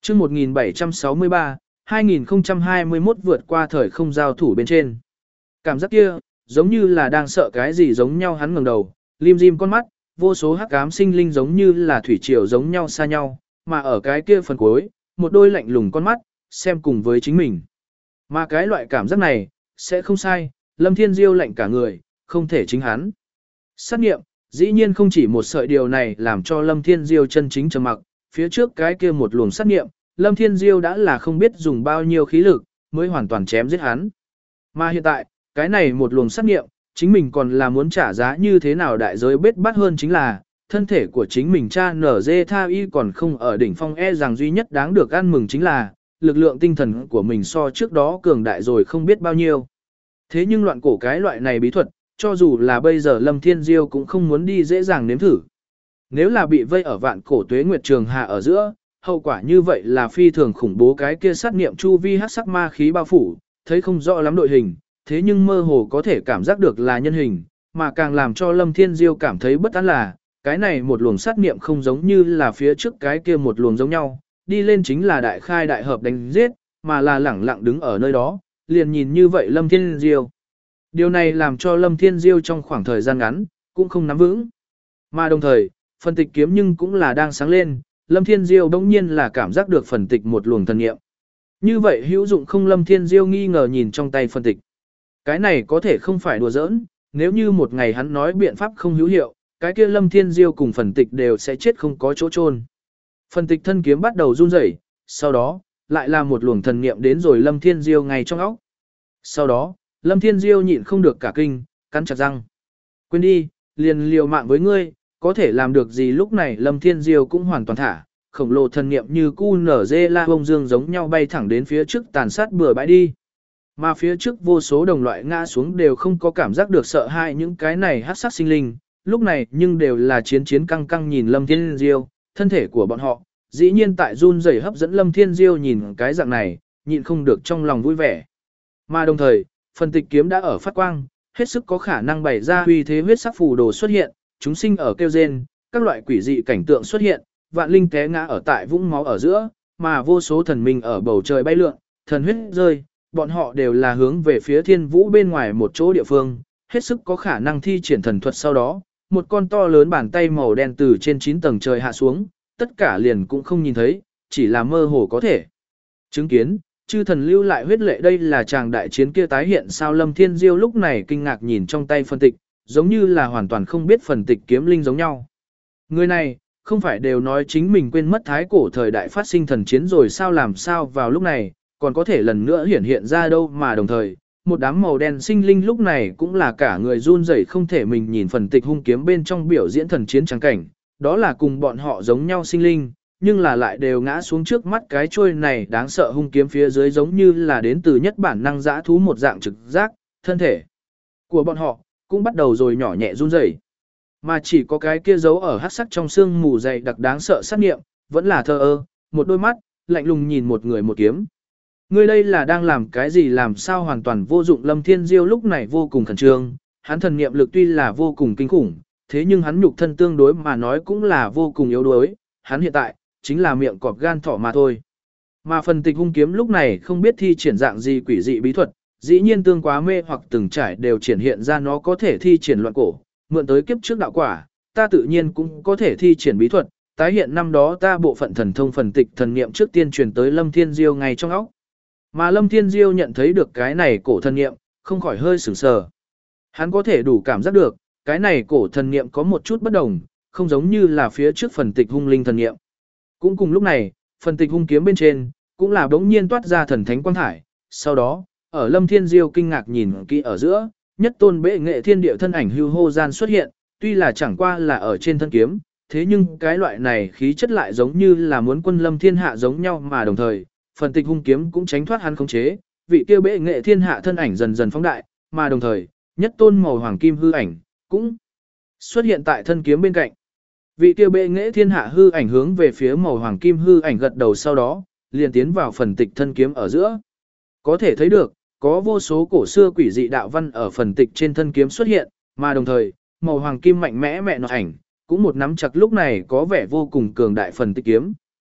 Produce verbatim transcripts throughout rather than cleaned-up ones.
chương một nghìn bảy trăm sáu mươi ba, hai nghìn không trăm hai mươi mốt vượt qua thời không giao thủ bên trên. Cảm giác kia, giống như là đang sợ cái gì giống nhau hắn ngẩng đầu, lim dim con mắt, vô số hắc ám sinh linh giống như là thủy triều giống nhau xa nhau, mà ở cái kia phần cuối, một đôi lạnh lùng con mắt, xem cùng với chính mình. Mà cái loại cảm giác này, sẽ không sai, Lâm Thiên Diêu lạnh cả người, không thể chính hắn. Sát nghiệm, dĩ nhiên không chỉ một sợi điều này làm cho Lâm Thiên Diêu chân chính trầm mặc, phía trước cái kia một luồng sát nghiệm, Lâm Thiên Diêu đã là không biết dùng bao nhiêu khí lực, mới hoàn toàn chém giết hắn. Mà hiện tại, cái này một luồng sát nghiệm, chính mình còn là muốn trả giá như thế nào đại giới bết bắt hơn chính là, thân thể của chính mình cha nở dê tha y còn không ở đỉnh phong e rằng duy nhất đáng được ăn mừng chính là, lực lượng tinh thần của mình so trước đó cường đại rồi không biết bao nhiêu. Thế nhưng loạn cổ cái loại này bí thuật, cho dù là bây giờ Lâm Thiên Diêu cũng không muốn đi dễ dàng nếm thử. Nếu là bị vây ở vạn cổ tuế nguyệt trường hạ ở giữa, hậu quả như vậy là phi thường khủng bố cái kia sát niệm chu vi hắc sắc ma khí bao phủ, thấy không rõ lắm đội hình, thế nhưng mơ hồ có thể cảm giác được là nhân hình, mà càng làm cho Lâm Thiên Diêu cảm thấy bất an là, cái này một luồng sát niệm không giống như là phía trước cái kia một luồng giống nhau, đi lên chính là đại khai đại hợp đánh giết, mà là lẳng lặng đứng ở nơi đó, liền nhìn như vậy Lâm Thiên Diêu. Điều này làm cho Lâm Thiên Diêu trong khoảng thời gian ngắn, cũng không nắm vững. Mà đồng thời, phần tịch kiếm nhưng cũng là đang sáng lên, Lâm Thiên Diêu bỗng nhiên là cảm giác được phần tịch một luồng thần nghiệm. Như vậy hữu dụng không Lâm Thiên Diêu nghi ngờ nhìn trong tay phần tịch. Cái này có thể không phải đùa giỡn, nếu như một ngày hắn nói biện pháp không hữu hiệu, cái kia Lâm Thiên Diêu cùng phần tịch đều sẽ chết không có chỗ chôn. Phần tịch thân kiếm bắt đầu run rẩy, sau đó, lại là một luồng thần niệm đến rồi Lâm Thiên Diêu ngay trong óc. Sau đó, Lâm Thiên Diêu nhịn không được cả kinh, cắn chặt răng. Quên đi, liền liều mạng với ngươi, có thể làm được gì lúc này Lâm Thiên Diêu cũng hoàn toàn thả, khổng lồ thần niệm như cu nở dê la bông dương giống nhau bay thẳng đến phía trước tàn sát bừa bãi đi. Mà phía trước vô số đồng loại ngã xuống đều không có cảm giác được sợ hãi những cái này hắc sắc sinh linh, lúc này nhưng đều là chiến chiến căng căng nhìn Lâm Thiên Diêu, thân thể của bọn họ, dĩ nhiên tại run rẩy hấp dẫn Lâm Thiên Diêu nhìn cái dạng này, nhịn không được trong lòng vui vẻ. Mà đồng thời, phần tịch kiếm đã ở phát quang, hết sức có khả năng bày ra uy thế huyết sắc phù đồ xuất hiện, chúng sinh ở kêu rên, các loại quỷ dị cảnh tượng xuất hiện, vạn linh té ngã ở tại vũng máu ở giữa, mà vô số thần minh ở bầu trời bay lượn, thần huyết rơi, bọn họ đều là hướng về phía thiên vũ bên ngoài một chỗ địa phương, hết sức có khả năng thi triển thần thuật sau đó, một con to lớn bàn tay màu đen từ trên chín tầng trời hạ xuống, tất cả liền cũng không nhìn thấy, chỉ là mơ hồ có thể chứng kiến, chư thần lưu lại huyết lệ đây là chàng đại chiến kia tái hiện sao Lâm Thiên Diêu lúc này kinh ngạc nhìn trong tay phân tịch, giống như là hoàn toàn không biết phần tịch kiếm linh giống nhau. Người này, không phải đều nói chính mình quên mất thái cổ thời đại phát sinh thần chiến rồi sao làm sao vào lúc này, còn có thể lần nữa hiển hiện ra đâu mà đồng thời, một đám màu đen sinh linh lúc này cũng là cả người run rẩy không thể mình nhìn phần tịch hung kiếm bên trong biểu diễn thần chiến trắng cảnh, đó là cùng bọn họ giống nhau sinh linh, nhưng là lại đều ngã xuống trước mắt cái chuôi này đáng sợ hung kiếm phía dưới giống như là đến từ nhất bản năng dã thú một dạng trực giác, thân thể của bọn họ cũng bắt đầu rồi nhỏ nhẹ run rẩy. Mà chỉ có cái kia giấu ở hắc sắc trong xương mù dày đặc đáng sợ sát nghiệm, vẫn là thờ ơ, một đôi mắt lạnh lùng nhìn một người một kiếm. Ngươi đây là đang làm cái gì làm sao hoàn toàn vô dụng Lâm Thiên Diêu lúc này vô cùng khẩn trương, hắn thần niệm lực tuy là vô cùng kinh khủng, thế nhưng hắn nhục thân tương đối mà nói cũng là vô cùng yếu đuối, hắn hiện tại, chính là miệng cọp gan thỏ mà thôi. Mà phần tịch hung kiếm lúc này không biết thi triển dạng gì quỷ dị bí thuật, dĩ nhiên tương quá mê hoặc từng trải đều triển hiện ra nó có thể thi triển loạn cổ, mượn tới kiếp trước đạo quả, ta tự nhiên cũng có thể thi triển bí thuật, tái hiện năm đó ta bộ phận thần thông phần tịch thần niệm trước tiên truyền tới Lâm Thiên Diêu ngay trong óc. Mà Lâm Thiên Diêu nhận thấy được cái này cổ thần niệm, không khỏi hơi sửng sờ. Hắn có thể đủ cảm giác được, cái này cổ thần niệm có một chút bất đồng, không giống như là phía trước phần tịch hung linh thần niệm. Cũng cùng lúc này, phần tịch hung kiếm bên trên, cũng là bỗng nhiên toát ra thần thánh quang thải. Sau đó, ở Lâm Thiên Diêu kinh ngạc nhìn kỹ ở giữa, nhất tôn bệ nghệ thiên địa thân ảnh hưu hô gian xuất hiện, tuy là chẳng qua là ở trên thân kiếm, thế nhưng cái loại này khí chất lại giống như là muốn quân lâm thiên hạ giống nhau mà đồng thời, phần tịch hung kiếm cũng tránh thoát hắn khống chế, vị kia bệ nghệ thiên hạ thân ảnh dần dần phóng đại, mà đồng thời, nhất tôn màu hoàng kim hư ảnh cũng xuất hiện tại thân kiếm bên cạnh. Vị kia bệ nghệ thiên hạ hư ảnh hướng về phía màu hoàng kim hư ảnh gật đầu sau đó, liền tiến vào phần tịch thân kiếm ở giữa. Có thể thấy được, có vô số cổ xưa quỷ dị đạo văn ở phần tịch trên thân kiếm xuất hiện, mà đồng thời, màu hoàng kim mạnh mẽ mẹ nó ảnh, cũng một nắm chặt lúc này có vẻ vô cùng cường đại phần tịch kiếm,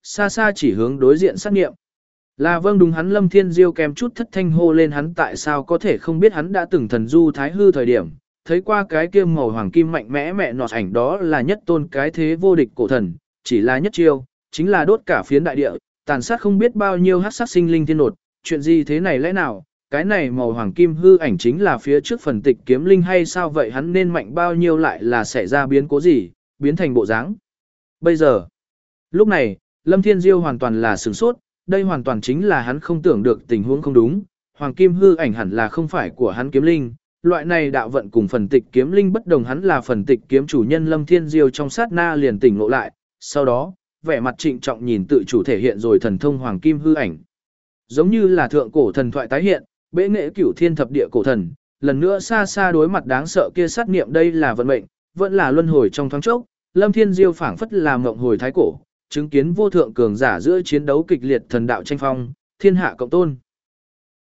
xa xa chỉ hướng đối diện sát nghiệm. Là vâng đúng hắn Lâm Thiên Diêu kèm chút thất thanh hô lên hắn tại sao có thể không biết hắn đã từng thần du thái hư thời điểm, thấy qua cái kia màu hoàng kim mạnh mẽ mẹ nọt ảnh đó là nhất tôn cái thế vô địch cổ thần, chỉ là nhất chiêu, chính là đốt cả phiến đại địa, tàn sát không biết bao nhiêu hắc sát sinh linh thiên nột, chuyện gì thế này lẽ nào, cái này màu hoàng kim hư ảnh chính là phía trước phần tịch kiếm linh hay sao vậy hắn nên mạnh bao nhiêu lại là xảy ra biến cố gì, biến thành bộ dáng. Bây giờ, lúc này, Lâm Thiên Diêu hoàn toàn là sửng sốt, đây hoàn toàn chính là hắn không tưởng được tình huống không đúng, hoàng kim hư ảnh hẳn là không phải của hắn kiếm linh, loại này đạo vận cùng phần tịch kiếm linh bất đồng hắn là phần tịch kiếm chủ nhân Lâm Thiên Diêu trong sát na liền tỉnh ngộ lại, sau đó, vẻ mặt trịnh trọng nhìn tự chủ thể hiện rồi thần thông hoàng kim hư ảnh. Giống như là thượng cổ thần thoại tái hiện, bệ nghệ cửu thiên thập địa cổ thần, lần nữa xa xa đối mặt đáng sợ kia sát niệm đây là vận mệnh, vẫn là luân hồi trong thoáng chốc, Lâm Thiên Diêu phảng phất là mộng hồi thái cổ, chứng kiến vô thượng cường giả giữa chiến đấu kịch liệt thần đạo tranh phong, thiên hạ cộng tôn.